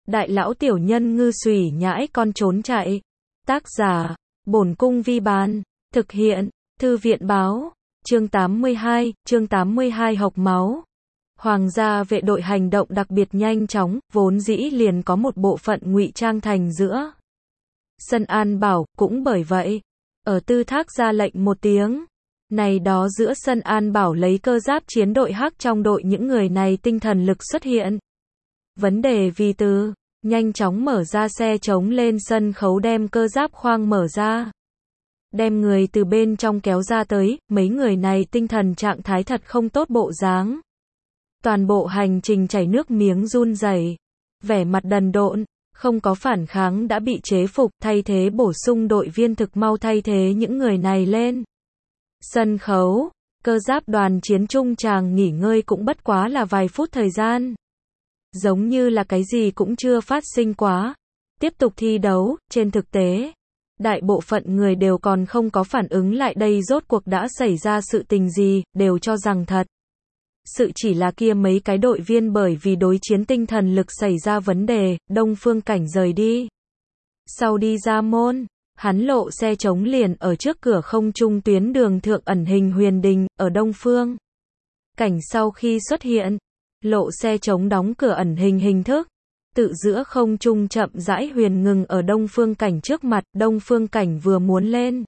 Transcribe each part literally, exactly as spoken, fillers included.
Đại lão tiểu nhân ngư xùy nhãi con trốn chạy. Tác giả, Bổn Cung Vi Bán. Thực hiện, Thư viện Báo. Chương tám mươi hai, chương tám mươi hai hộc máu. Hoàng gia vệ đội hành động đặc biệt nhanh chóng, vốn dĩ liền có một bộ phận ngụy trang thành giữa sân An Bảo, cũng bởi vậy, ở Tư Thác ra lệnh một tiếng. Này đó giữa sân An Bảo lấy cơ giáp chiến đội hắc trong đội những người này tinh thần lực xuất hiện. Vấn đề vì từ, nhanh chóng mở ra xe chống lên sân khấu đem cơ giáp khoang mở ra. Đem người từ bên trong kéo ra tới, mấy người này tinh thần trạng thái thật không tốt bộ dáng. Toàn bộ hành trình chảy nước miếng run rẩy, vẻ mặt đần độn, không có phản kháng đã bị chế phục, thay thế bổ sung đội viên thực mau thay thế những người này lên sân khấu. Cơ giáp đoàn chiến trung tràng nghỉ ngơi cũng bất quá là vài phút thời gian. Giống như là cái gì cũng chưa phát sinh quá. Tiếp tục thi đấu, trên thực tế, đại bộ phận người đều còn không có phản ứng lại đây rốt cuộc đã xảy ra sự tình gì, đều cho rằng thật sự chỉ là kia mấy cái đội viên bởi vì đối chiến tinh thần lực xảy ra vấn đề, Đông Phương Cảnh rời đi. Sau đi ra môn, hắn lộ xe chống liền ở trước cửa không trung tuyến đường thượng ẩn hình huyền đình, ở Đông Phương Cảnh sau khi xuất hiện, lộ xe chống đóng cửa ẩn hình hình thức, tự giữa không trung chậm rãi huyền ngừng ở Đông Phương Cảnh trước mặt. Đông Phương Cảnh vừa muốn lên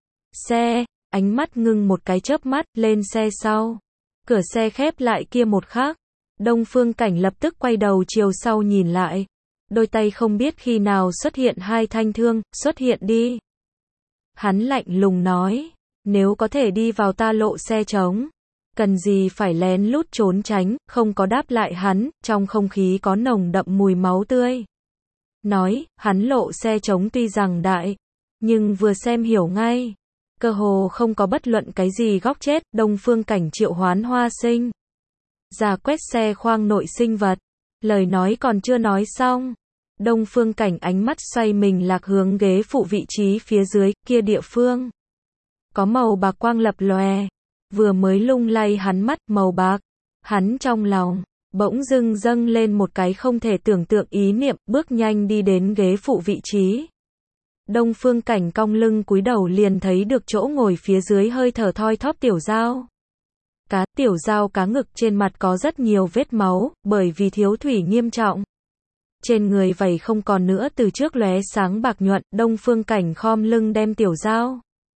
xe, ánh mắt ngưng một cái chớp mắt, lên xe sau. Cửa xe khép lại kia một khắc, Đông Phương Cảnh lập tức quay đầu chiều sau nhìn lại. Đôi tay không biết khi nào xuất hiện hai thanh thương, xuất hiện đi. Hắn lạnh lùng nói, nếu có thể đi vào ta lộ xe trống, cần gì phải lén lút trốn tránh. Không có đáp lại hắn, trong không khí có nồng đậm mùi máu tươi. Nói, hắn lộ xe trống tuy rằng đại, nhưng vừa xem hiểu ngay. Cơ hồ không có bất luận cái gì góc chết. Đông Phương Cảnh triệu hoán Hoa Sinh ra quét xe khoang nội sinh vật. Lời nói còn chưa nói xong, Đông Phương Cảnh ánh mắt xoay mình lạc hướng ghế phụ vị trí phía dưới, kia địa phương có màu bạc quang lập lòe, vừa mới lung lay hắn mắt, màu bạc. Hắn trong lòng bỗng dưng dâng lên một cái không thể tưởng tượng ý niệm, bước nhanh đi đến ghế phụ vị trí. Đông Phương Cảnh cong lưng cúi đầu liền thấy được chỗ ngồi phía dưới hơi thở thoi thóp tiểu dao cá. Tiểu dao cá ngực trên mặt có rất nhiều vết máu, bởi vì thiếu thủy nghiêm trọng. Trên người vảy không còn nữa, từ trước lóe sáng bạc nhuận. Đông Phương Cảnh khom lưng đem tiểu dao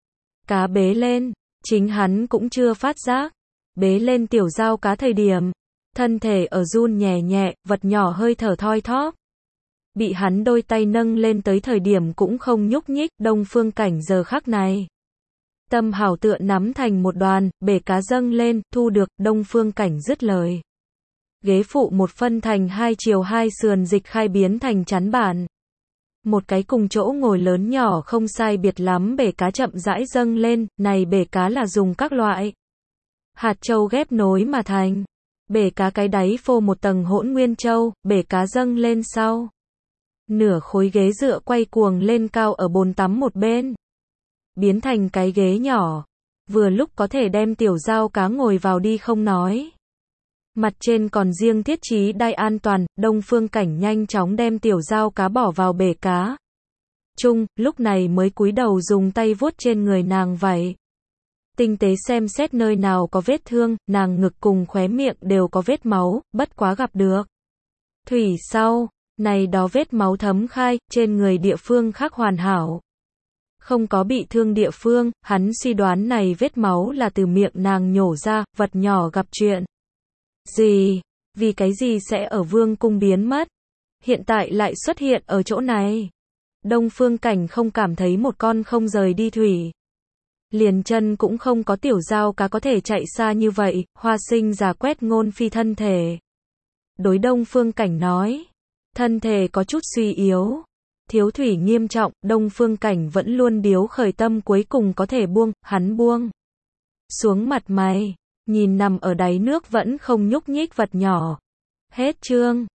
cá bế lên, chính hắn cũng chưa phát giác. Bế lên tiểu dao cá thời điểm, thân thể ở run nhẹ nhẹ, vật nhỏ hơi thở thoi thóp. Bị hắn đôi tay nâng lên tới thời điểm cũng không nhúc nhích. Đông Phương Cảnh giờ khắc này, tâm hảo tựa nắm thành một đoàn, bể cá dâng lên, thu được. Đông Phương Cảnh dứt lời, ghế phụ một phân thành hai chiều hai sườn dịch khai biến thành chắn bản. Một cái cùng chỗ ngồi lớn nhỏ không sai biệt lắm bể cá chậm rãi dâng lên. Này bể cá là dùng các loại hạt châu ghép nối mà thành. Bể cá cái đáy phô một tầng hỗn nguyên châu. Bể cá dâng lên sau, nửa khối ghế dựa quay cuồng lên cao ở bồn tắm một bên, biến thành cái ghế nhỏ, vừa lúc có thể đem tiểu dao cá ngồi vào đi không nói. Mặt trên còn riêng thiết trí đai an toàn. Đông Phương Cảnh nhanh chóng đem tiểu dao cá bỏ vào bể cá chung, lúc này mới cúi đầu dùng tay vuốt trên người nàng vảy, tinh tế xem xét nơi nào có vết thương. Nàng ngực cùng khóe miệng đều có vết máu, bất quá gặp được thủy sau, này đó vết máu thấm khai, trên người địa phương khác hoàn hảo, không có bị thương địa phương. Hắn suy đoán này vết máu là từ miệng nàng nhổ ra. Vật nhỏ gặp chuyện gì, vì cái gì sẽ ở vương cung biến mất, hiện tại lại xuất hiện ở chỗ này. Đông Phương Cảnh không cảm thấy một con không rời đi thủy, liền chân cũng không có tiểu dao cá có thể chạy xa như vậy. Hoa Sinh giả quét Ngôn Phi thân thể, đối Đông Phương Cảnh nói, thân thể có chút suy yếu, thiếu thủy nghiêm trọng. Đông Phương Cảnh vẫn luôn điếu khởi tâm cuối cùng có thể buông. Hắn buông xuống mặt mày, nhìn nằm ở đáy nước vẫn không nhúc nhích vật nhỏ. Hết chương.